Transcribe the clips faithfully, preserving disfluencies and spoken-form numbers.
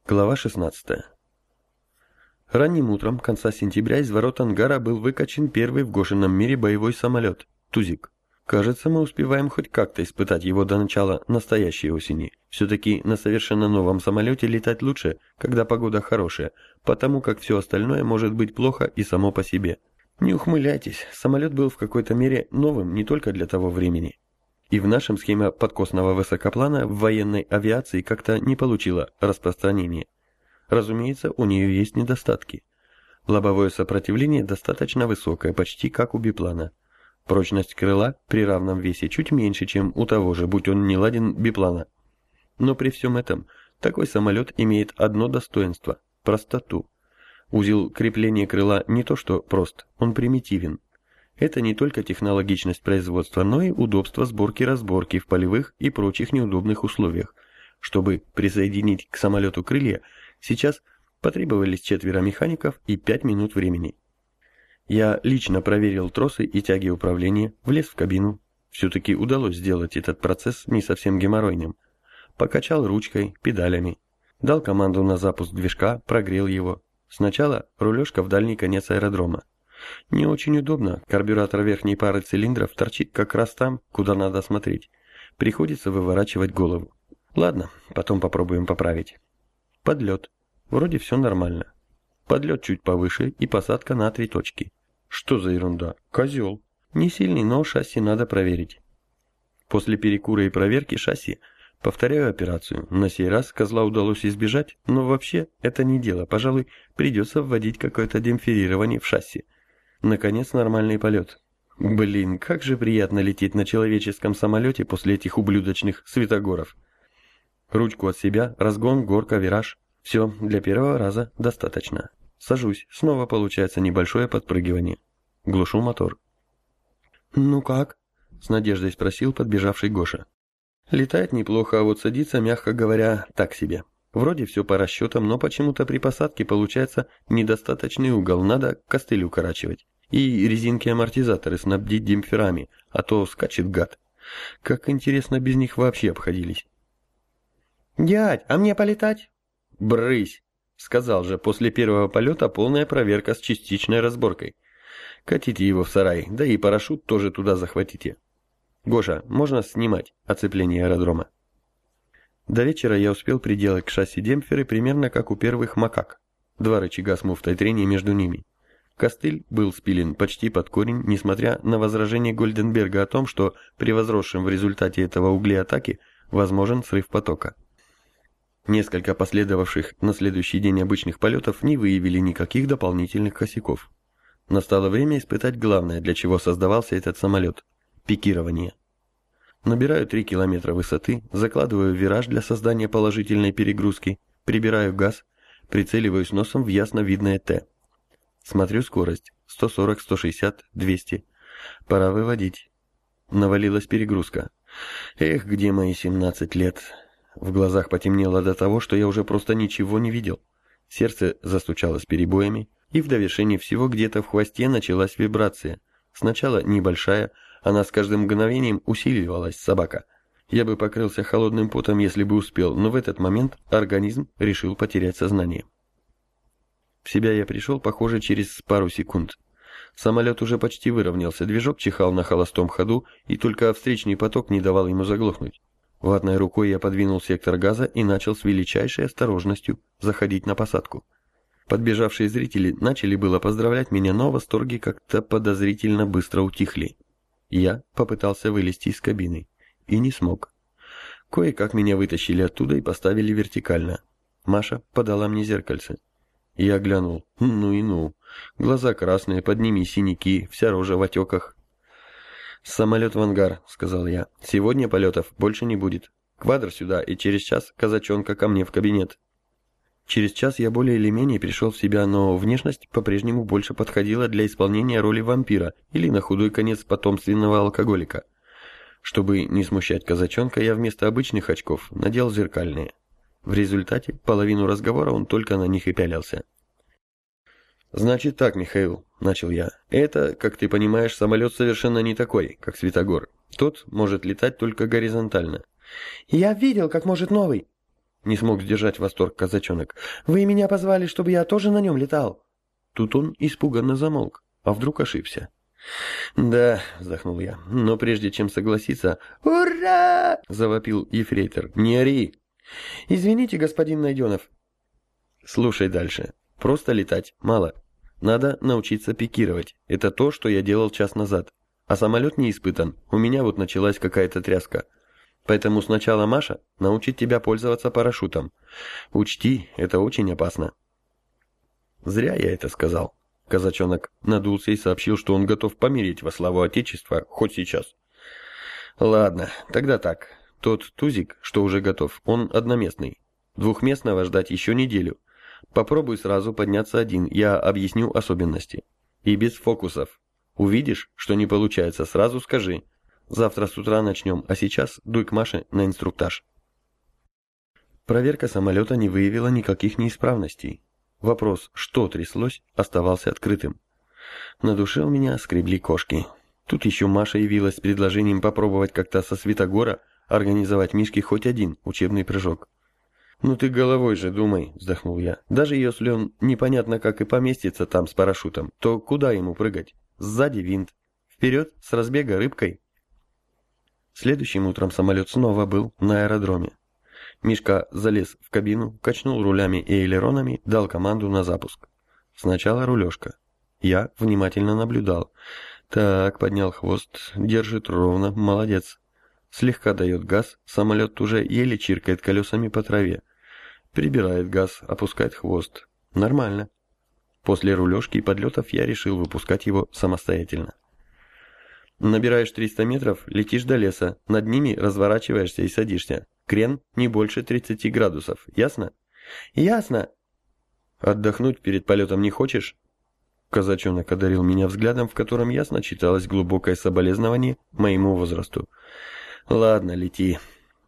Глава шестнадцатая. Ранним утром конца сентября из ворот ангара был выкачан первый в Гошином мире боевой самолет «Тузик». Кажется, мы успеваем хоть как-то испытать его до начала настоящей осени. Все-таки на совершенно новом самолете летать лучше, когда погода хорошая, потому как все остальное может быть плохо и само по себе. Не ухмыляйтесь, самолет был в какой-то мере новым не только для того времени. И в нашем схеме подкосного высокоплана в военной авиации как-то не получила распространения. Разумеется, у нее есть недостатки. Лобовое сопротивление достаточно высокое, почти как у биплана. Прочность крыла при равном весе чуть меньше, чем у того же, будь он не ладен, биплана. Но при всем этом, такой самолет имеет одно достоинство – простоту. Узел крепления крыла не то что прост, он примитивен. Это не только технологичность производства, но и удобство сборки-разборки в полевых и прочих неудобных условиях. Чтобы присоединить к самолету крылья, сейчас потребовались четверо механиков и пять минут времени. Я лично проверил тросы и тяги управления, влез в кабину. Все-таки удалось сделать этот процесс не совсем геморройным. Покачал ручкой, педалями. Дал команду на запуск движка, прогрел его. Сначала рулежка в дальний конец аэродрома. Не очень удобно, карбюратор верхней пары цилиндров торчит как раз там, куда надо смотреть. Приходится выворачивать голову. Ладно, потом попробуем поправить. Подлет. Вроде все нормально. Подлет чуть повыше и посадка на три точки. Что за ерунда? Козел. Не сильный, но шасси надо проверить. После перекура и проверки шасси повторяю операцию. На сей раз козла удалось избежать, но вообще это не дело. Пожалуй, придется вводить какое-то демпферирование в шасси. Наконец, нормальный полет. Блин, как же приятно лететь на человеческом самолете после этих ублюдочных светогоров. Ручку от себя, разгон, горка, вираж. Все, для первого раза достаточно. Сажусь, снова получается небольшое подпрыгивание. Глушу мотор. «Ну как?» — с надеждой спросил подбежавший Гоша. Летает неплохо, а вот садится, мягко говоря, так себе. Вроде все по расчетам, но почему-то при посадке получается недостаточный угол, надо костыль укорачивать. И резинки-амортизаторы снабдить демпферами, а то скачет гад. Как интересно без них вообще обходились. «Дядь, а мне полетать?» «Брысь!» — сказал же, после первого полета полная проверка с частичной разборкой. Катите его в сарай, да и парашют тоже туда захватите. Гоша, можно снимать оцепление аэродрома?» До вечера я успел приделать к шасси демпферы примерно как у первых макак. Два рычага с муфтой трения между ними. Костыль был спилен почти под корень, несмотря на возражение Гольденберга о том, что при возросшем в результате этого угле атаки возможен срыв потока. Несколько последовавших на следующий день обычных полетов не выявили никаких дополнительных косяков. Настало время испытать главное, для чего создавался этот самолет – пикирование. Набираю три километра высоты, закладываю вираж для создания положительной перегрузки, прибираю газ, прицеливаюсь носом в ясно видное Т. Смотрю скорость – сто сорок, сто шестьдесят, двести. Пора выводить. Навалилась перегрузка. Эх, где мои семнадцать лет? В глазах потемнело до того, что я уже просто ничего не видел. Сердце застучало с перебоями, и в довершении всего где-то в хвосте началась вибрация. Сначала небольшая, она с каждым мгновением усиливалась, собака. Я бы покрылся холодным потом, если бы успел, но в этот момент организм решил потерять сознание. В себя я пришел, похоже, через пару секунд. Самолет уже почти выровнялся, движок чихал на холостом ходу, и только встречный поток не давал ему заглохнуть. Ватной рукой я подвинул сектор газа и начал с величайшей осторожностью заходить на посадку. Подбежавшие зрители начали было поздравлять меня, но восторги как-то подозрительно быстро утихли. Я попытался вылезти из кабины. И не смог. Кое-как меня вытащили оттуда и поставили вертикально. Маша подала мне зеркальце. Я глянул. Ну и ну. Глаза красные, под ними синяки, вся рожа в отеках. «Самолет в ангар», — сказал я. «Сегодня полетов больше не будет. Квадр сюда, и через час казачонка ко мне в кабинет». Через час я более или менее пришел в себя, но внешность по-прежнему больше подходила для исполнения роли вампира или на худой конец потомственного алкоголика. Чтобы не смущать казачонка, я вместо обычных очков надел зеркальные. В результате половину разговора он только на них и пялился. «Значит так, Михаил», — начал я, — «это, как ты понимаешь, самолет совершенно не такой, как Светогор. Тот может летать только горизонтально». «Я видел, как может новый». не смог сдержать восторг казачонок. «Вы меня позвали, чтобы я тоже на нем летал?» Тут он испуганно замолк. А вдруг ошибся? «Да», — вздохнул я, — «но прежде чем согласиться...» «Ура!» — завопил ефрейтор. «Не ори!» «Извините, господин Найденов». «Слушай дальше. Просто летать мало. Надо научиться пикировать. Это то, что я делал час назад. А самолет не испытан. У меня вот началась какая-то тряска. Поэтому сначала Маша научит тебя пользоваться парашютом. Учти, это очень опасно». Зря я это сказал. Казачонок надулся и сообщил, что он готов помереть во славу Отечества хоть сейчас. «Ладно, тогда так. Тот тузик, что уже готов, он одноместный. Двухместного ждать еще неделю. Попробуй сразу подняться один, я объясню особенности. И без фокусов. Увидишь, что не получается, сразу скажи. Завтра с утра начнем, а сейчас дуй к Маше на инструктаж». Проверка самолета не выявила никаких неисправностей. Вопрос, что тряслось, оставался открытым. На душе у меня скребли кошки. Тут еще Маша явилась с предложением попробовать как-то со Святогора организовать Мишке хоть один учебный прыжок. «Ну ты головой же думай», — вздохнул я. «Даже если он непонятно как и поместится там с парашютом, то куда ему прыгать? Сзади винт. Вперед, с разбега рыбкой». Следующим утром самолет снова был на аэродроме. Мишка залез в кабину, качнул рулями и элеронами, дал команду на запуск. Сначала рулежка. Я внимательно наблюдал. Так, поднял хвост, держит ровно, молодец. Слегка дает газ, самолет уже еле чиркает колесами по траве. Прибирает газ, опускает хвост. Нормально. После рулежки и подлетов я решил выпускать его самостоятельно. Набираешь триста метров, летишь до леса, над ними разворачиваешься и садишься. Крен не больше тридцати градусов, ясно? Ясно. Отдохнуть перед полетом не хочешь? Казачонок одарил меня взглядом, в котором ясно читалось глубокое соболезнование моему возрасту. Ладно, лети.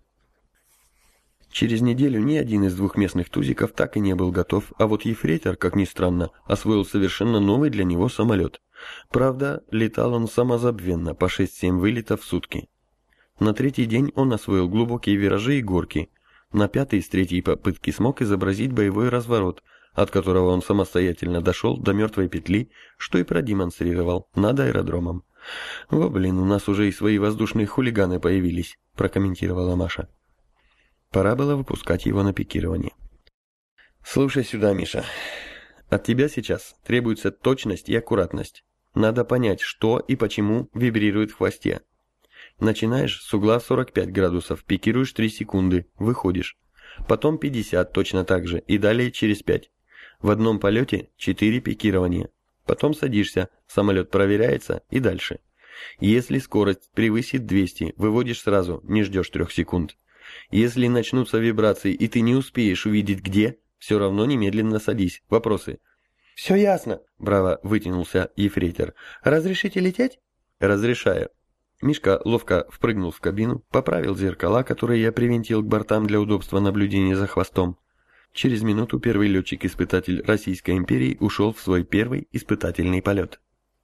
Через неделю ни один из двухместных тузиков так и не был готов, а вот ефрейтор, как ни странно, освоил совершенно новый для него самолет. Правда, летал он самозабвенно, по шесть-семь вылетов в сутки. На третий день он освоил глубокие виражи и горки. На пятый с третьей попытки смог изобразить боевой разворот, от которого он самостоятельно дошел до мертвой петли, что и продемонстрировал над аэродромом. «Во, блин, у нас уже и свои воздушные хулиганы появились», – прокомментировала Маша. Пора было выпускать его на пикирование. «Слушай сюда, Миша. От тебя сейчас требуется точность и аккуратность. Надо понять, что и почему вибрирует в хвосте. Начинаешь с угла сорок пять градусов, пикируешь три секунды, выходишь. Потом пятьдесят точно так же и далее через пять. В одном полете четыре пикирования. Потом садишься, самолет проверяется и дальше. Если скорость превысит двести, выводишь сразу, не ждешь трех секунд. Если начнутся вибрации и ты не успеешь увидеть где, все равно немедленно садись. Вопросы?» «Все ясно», — браво вытянулся ефрейтор. «Разрешите лететь?» «Разрешаю». Мишка ловко впрыгнул в кабину, поправил зеркала, которые я привинтил к бортам для удобства наблюдения за хвостом. Через минуту первый летчик-испытатель Российской империи ушел в свой первый испытательный полет.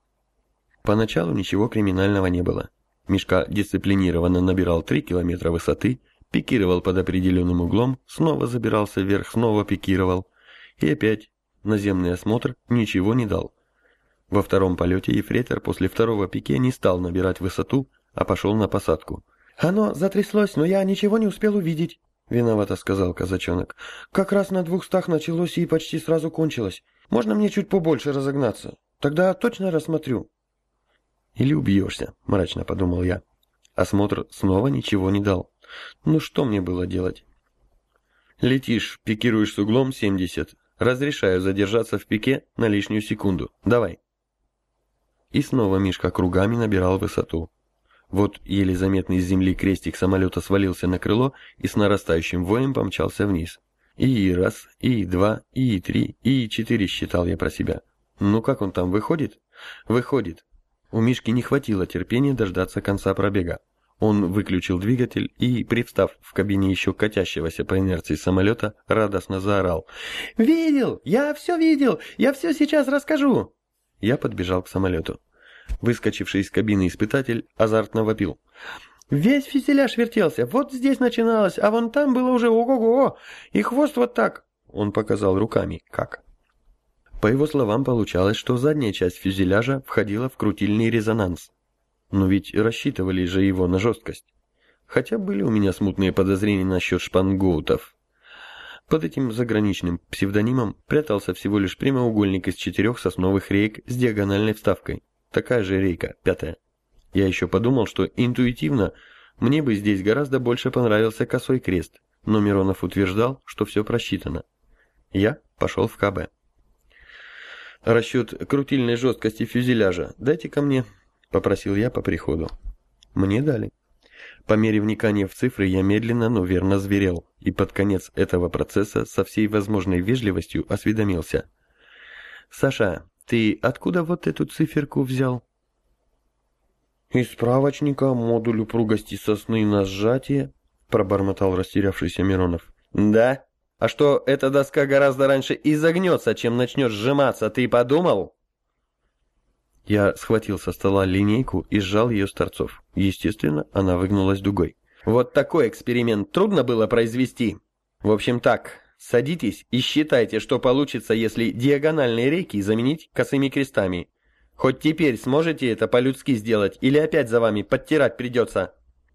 Поначалу ничего криминального не было. Мишка дисциплинированно набирал три километра высоты, пикировал под определенным углом, снова забирался вверх, снова пикировал. И опять наземный осмотр ничего не дал. Во втором полете ефрейтор после второго пике не стал набирать высоту, а пошел на посадку. «Оно затряслось, но я ничего не успел увидеть», — виновато сказал казачонок. «Как раз на двухстах началось и почти сразу кончилось. Можно мне чуть побольше разогнаться? Тогда точно рассмотрю». «Или убьешься», — мрачно подумал я. Осмотр снова ничего не дал. Ну что мне было делать? «Летишь, пикируешь с углом семьдесят. Разрешаю задержаться в пике на лишнюю секунду. Давай». И снова Мишка кругами набирал высоту. Вот еле заметный с земли крестик самолета свалился на крыло и с нарастающим воем помчался вниз. И раз, и два, и три, и четыре считал я про себя. Ну как он там, выходит? Выходит. У Мишки не хватило терпения дождаться конца пробега. Он выключил двигатель и, привстав в кабине еще катящегося по инерции самолета, радостно заорал. «Видел! Я все видел! Я все сейчас расскажу!» Я подбежал к самолету. Выскочивший из кабины испытатель азартно вопил. Весь фюзеляж вертелся, вот здесь начиналось, а вон там было уже ого-го, и хвост вот так. Он показал руками, как. По его словам, получалось, что задняя часть фюзеляжа входила в крутильный резонанс. Но ведь рассчитывали же его на жесткость. Хотя были у меня смутные подозрения насчет шпангоутов. Под этим заграничным псевдонимом прятался всего лишь прямоугольник из четырех сосновых рейк с диагональной вставкой. Такая же рейка, пятая. Я еще подумал, что интуитивно мне бы здесь гораздо больше понравился косой крест, но Миронов утверждал, что все просчитано. Я пошел в ка бэ. «Расчет крутильной жесткости фюзеляжа дайте ко мне», — попросил я по приходу. Мне дали. По мере вникания в цифры я медленно, но верно зверел, и под конец этого процесса со всей возможной вежливостью осведомился. «Саша, ты откуда вот эту циферку взял?» «Из справочника модуль упругости сосны на сжатие», — пробормотал растерявшийся Миронов. «Да? А что, эта доска гораздо раньше изогнется, чем начнет сжиматься, ты подумал?» Я схватил со стола линейку и сжал ее с торцов. Естественно, она выгнулась дугой. «Вот такой эксперимент трудно было произвести. В общем так, садитесь и считайте, что получится, если диагональные рейки заменить косыми крестами. Хоть теперь сможете это по-людски сделать, или опять за вами подтирать придется?»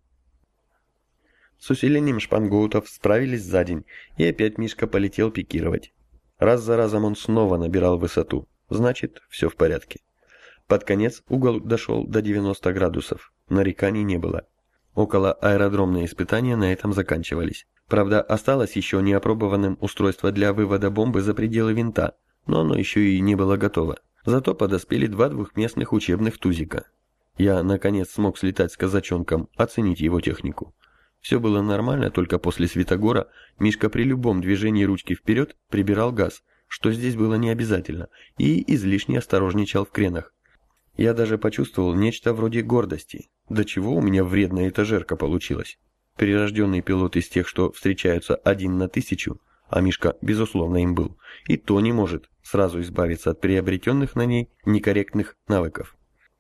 С усилением шпангоутов справились за день, и опять Мишка полетел пикировать. Раз за разом он снова набирал высоту. Значит, все в порядке. Под конец угол дошел до девяноста градусов. Нареканий не было. Около аэродромные испытания на этом заканчивались. Правда, осталось еще неопробованным устройство для вывода бомбы за пределы винта, но оно еще и не было готово. Зато подоспели два двухместных учебных тузика. Я, наконец, смог слетать с казачонком, оценить его технику. Все было нормально, только после Святогора Мишка при любом движении ручки вперед прибирал газ, что здесь было не обязательно, и излишне осторожничал в кренах. Я даже почувствовал нечто вроде гордости. До чего у меня вредная этажерка получилась. Прирожденный пилот из тех, что встречаются один на тысячу, а Мишка, безусловно, им был, и то не может сразу избавиться от приобретенных на ней некорректных навыков.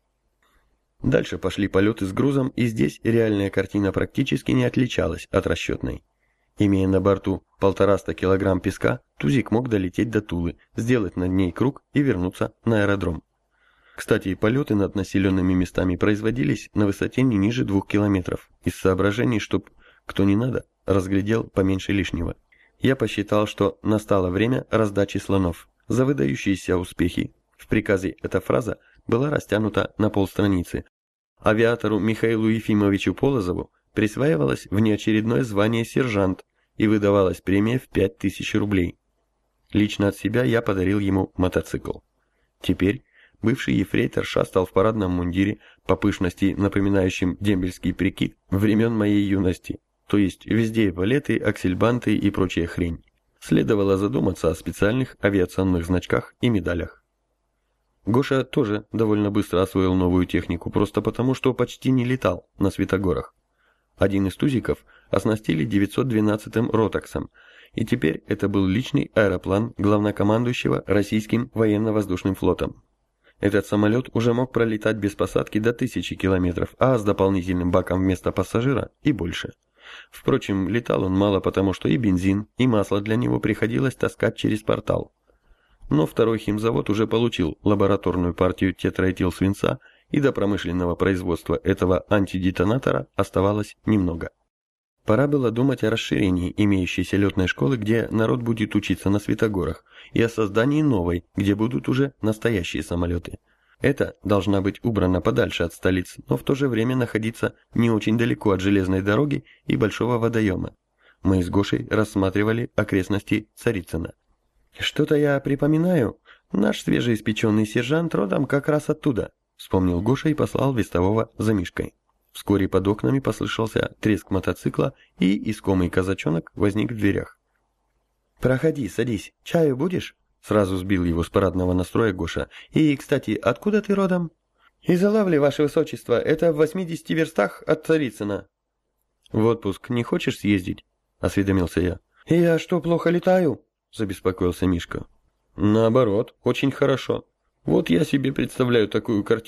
Дальше пошли полеты с грузом, и здесь реальная картина практически не отличалась от расчетной. Имея на борту полтораста килограмм песка, Тузик мог долететь до Тулы, сделать над ней круг и вернуться на аэродром. Кстати, полеты над населенными местами производились на высоте не ниже двух километров, из соображений, чтоб, кто не надо, разглядел поменьше лишнего. Я посчитал, что настало время раздачи слонов. За выдающиеся успехи. В приказе эта фраза была растянута на полстраницы. Авиатору Михаилу Ефимовичу Полозову присваивалось внеочередное звание сержант и выдавалась премия в пять тысяч рублей. Лично от себя я подарил ему мотоцикл. Теперь бывший ефрейтор шастал в парадном мундире, по пышности напоминающим дембельский прикид времен моей юности, то есть везде эполеты, аксельбанты и прочая хрень. Следовало задуматься о специальных авиационных значках и медалях. Гоша тоже довольно быстро освоил новую технику, просто потому, что почти не летал на Святогорах. Один из тузиков оснастили девятьсот двенадцатым Ротаксом, и теперь это был личный аэроплан главнокомандующего российским военно-воздушным флотом. Этот самолет уже мог пролетать без посадки до тысячи километров, а с дополнительным баком вместо пассажира и больше. Впрочем, летал он мало, потому что и бензин, и масло для него приходилось таскать через портал. Но второй химзавод уже получил лабораторную партию тетраэтилсвинца, и до промышленного производства этого антидетонатора оставалось немного. Пора было думать о расширении имеющейся летной школы, где народ будет учиться на Святогорах, и о создании новой, где будут уже настоящие самолеты. Это должна быть убрана подальше от столиц, но в то же время находиться не очень далеко от железной дороги и большого водоема. Мы с Гошей рассматривали окрестности Царицына. «Что-то я припоминаю. Наш свежеиспеченный сержант родом как раз оттуда», — вспомнил Гоша и послал вестового за Мишкой. Вскоре под окнами послышался треск мотоцикла, и искомый казачонок возник в дверях. «Проходи, садись. Чаю будешь?» Сразу сбил его с парадного настроя Гоша. «И, кстати, откуда ты родом?» «Из Алавли, ваше высочество. Это в восьмидесяти верстах от Царицына». «В отпуск не хочешь съездить?» — осведомился я. «Я что, плохо летаю?» — забеспокоился Мишка. «Наоборот, очень хорошо. Вот я себе представляю такую картину.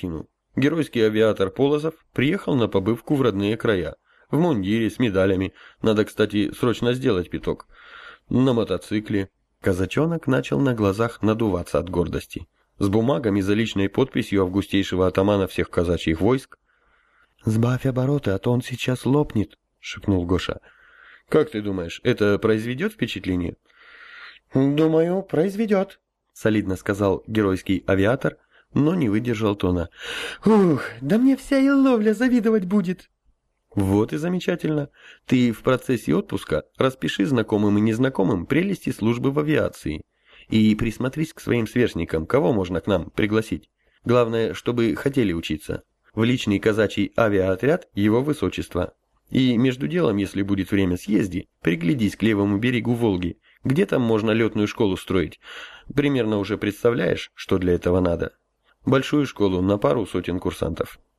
Геройский авиатор Полозов приехал на побывку в родные края. В мундире, с медалями. Надо, кстати, срочно сделать пяток. На мотоцикле. Казачонок начал на глазах надуваться от гордости. С бумагами за личной подписью августейшего атамана всех казачьих войск. «Сбавь обороты, а то он сейчас лопнет», — шепнул Гоша. «Как ты думаешь, это произведет впечатление?» «Думаю, произведет», — солидно сказал геройский авиатор, но не выдержал тона. «Ух, да мне вся и ловля завидовать будет». «Вот и замечательно. Ты в процессе отпуска распиши знакомым и незнакомым прелести службы в авиации. И присмотрись к своим сверстникам, кого можно к нам пригласить. Главное, чтобы хотели учиться. В личный казачий авиаотряд его высочества. И между делом, если будет время, съезди, приглядись к левому берегу Волги. Где там можно летную школу строить? Примерно уже представляешь, что для этого надо? Большую школу на пару сотен курсантов».